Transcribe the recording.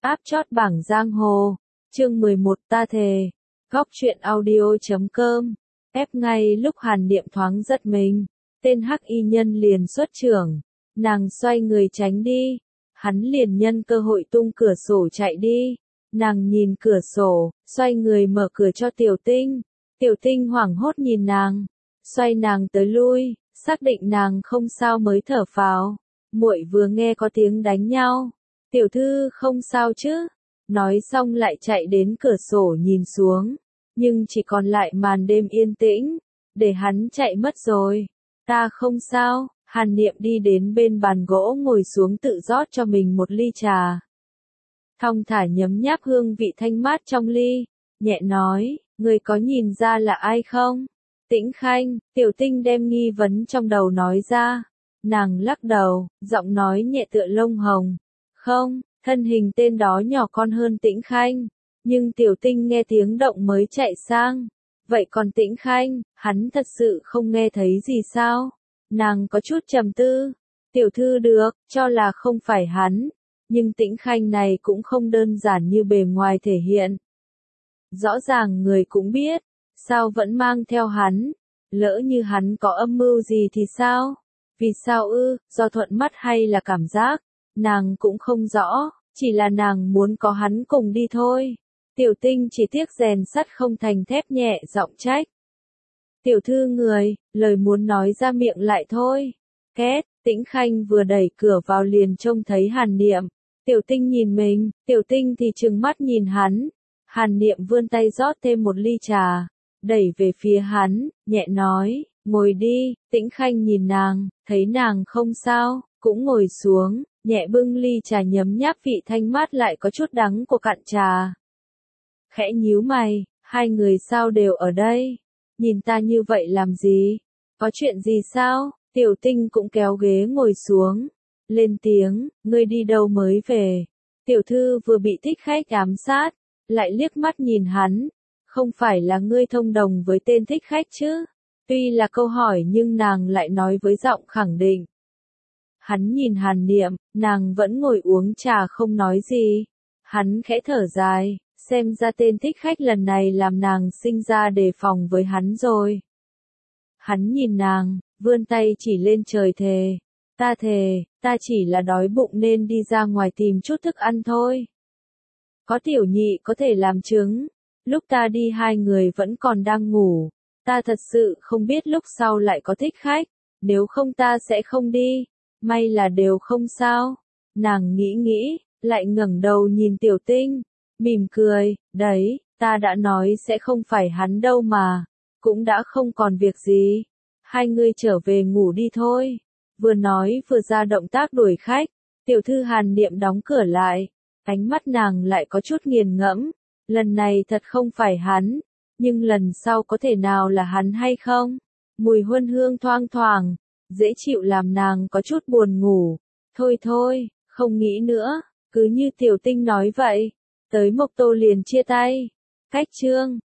Áp chót bảng giang hồ. Chương 11 ta thề. Góc truyện audio.com. Ép ngay lúc Hàn Niệm thoáng giật mình, tên hắc y nhân liền xuất chưởng, nàng xoay người tránh đi, hắn liền nhân cơ hội tung cửa sổ chạy đi. Nàng nhìn cửa sổ, xoay người mở cửa cho Tiểu Tinh. Tiểu Tinh hoảng hốt nhìn nàng, xoay nàng tới lui, xác định nàng không sao mới thở phào. Muội vừa nghe có tiếng đánh nhau. Tiểu thư không sao chứ? Nói xong lại chạy đến cửa sổ nhìn xuống, nhưng chỉ còn lại màn đêm yên tĩnh, để hắn chạy mất rồi. Ta không sao. Hàn Niệm đi đến bên bàn gỗ ngồi xuống tự rót cho mình một ly trà. Thong thả nhấm nháp hương vị thanh mát trong ly, nhẹ nói, người có nhìn ra là ai không? Tĩnh Khanh. Tiểu Tinh đem nghi vấn trong đầu nói ra. Nàng lắc đầu, giọng nói nhẹ tựa lông hồng. Không, thân hình tên đó nhỏ con hơn Tĩnh Khanh, nhưng Tiểu Tinh nghe tiếng động mới chạy sang. Vậy còn Tĩnh Khanh, hắn thật sự không nghe thấy gì sao? Nàng có chút trầm tư. Tiểu thư được, cho là không phải hắn, nhưng Tĩnh Khanh này cũng không đơn giản như bề ngoài thể hiện. Rõ ràng người cũng biết, sao vẫn mang theo hắn? Lỡ như hắn có âm mưu gì thì sao? Vì sao ư? Do thuận mắt hay là cảm giác? Nàng cũng không rõ, chỉ là nàng muốn có hắn cùng đi thôi. Tiểu Tinh chỉ tiếc rèn sắt không thành thép, nhẹ giọng trách. Tiểu thư người, lời muốn nói ra miệng lại thôi. Két. Tĩnh Khanh vừa đẩy cửa vào liền trông thấy Hàn Niệm. Tiểu Tinh nhìn mình, Tiểu Tinh thì trừng mắt nhìn hắn. Hàn Niệm vươn tay rót thêm một ly trà, đẩy về phía hắn, nhẹ nói, ngồi đi. Tĩnh Khanh nhìn nàng, thấy nàng không sao, cũng ngồi xuống, nhẹ bưng ly trà nhấm nháp vị thanh mát lại có chút đắng của cạn trà. Khẽ nhíu mày, hai người sao đều ở đây? Nhìn ta như vậy làm gì? Có chuyện gì sao? Tiểu Tinh cũng kéo ghế ngồi xuống, lên tiếng, ngươi đi đâu mới về? Tiểu thư vừa bị thích khách ám sát, lại liếc mắt nhìn hắn. Không phải là ngươi thông đồng với tên thích khách chứ? Tuy là câu hỏi nhưng nàng lại nói với giọng khẳng định. Hắn nhìn Hàn Niệm, nàng vẫn ngồi uống trà không nói gì. Hắn khẽ thở dài, xem ra tên thích khách lần này làm nàng sinh ra đề phòng với hắn rồi. Hắn nhìn nàng, vươn tay chỉ lên trời thề. Ta thề, ta chỉ là đói bụng nên đi ra ngoài tìm chút thức ăn thôi. Có tiểu nhị có thể làm chứng. Lúc ta đi hai người vẫn còn đang ngủ. Ta thật sự không biết lúc sau lại có thích khách. Nếu không ta sẽ không đi. May là đều không sao. Nàng nghĩ nghĩ, lại ngẩng đầu nhìn Tiểu Tinh, mỉm cười, đấy, ta đã nói sẽ không phải hắn đâu mà. Cũng đã không còn việc gì. Hai người trở về ngủ đi thôi. Vừa nói vừa ra động tác đuổi khách. Tiểu thư Hàn Niệm đóng cửa lại. Ánh mắt nàng lại có chút nghiền ngẫm. Lần này thật không phải hắn. Nhưng lần sau có thể nào là hắn hay không? Mùi huân hương thoang thoảng, dễ chịu làm nàng có chút buồn ngủ. Thôi thôi, không nghĩ nữa. Cứ như Tiểu Tinh nói vậy. Tới Mộc Tô liền chia tay. Cách chương.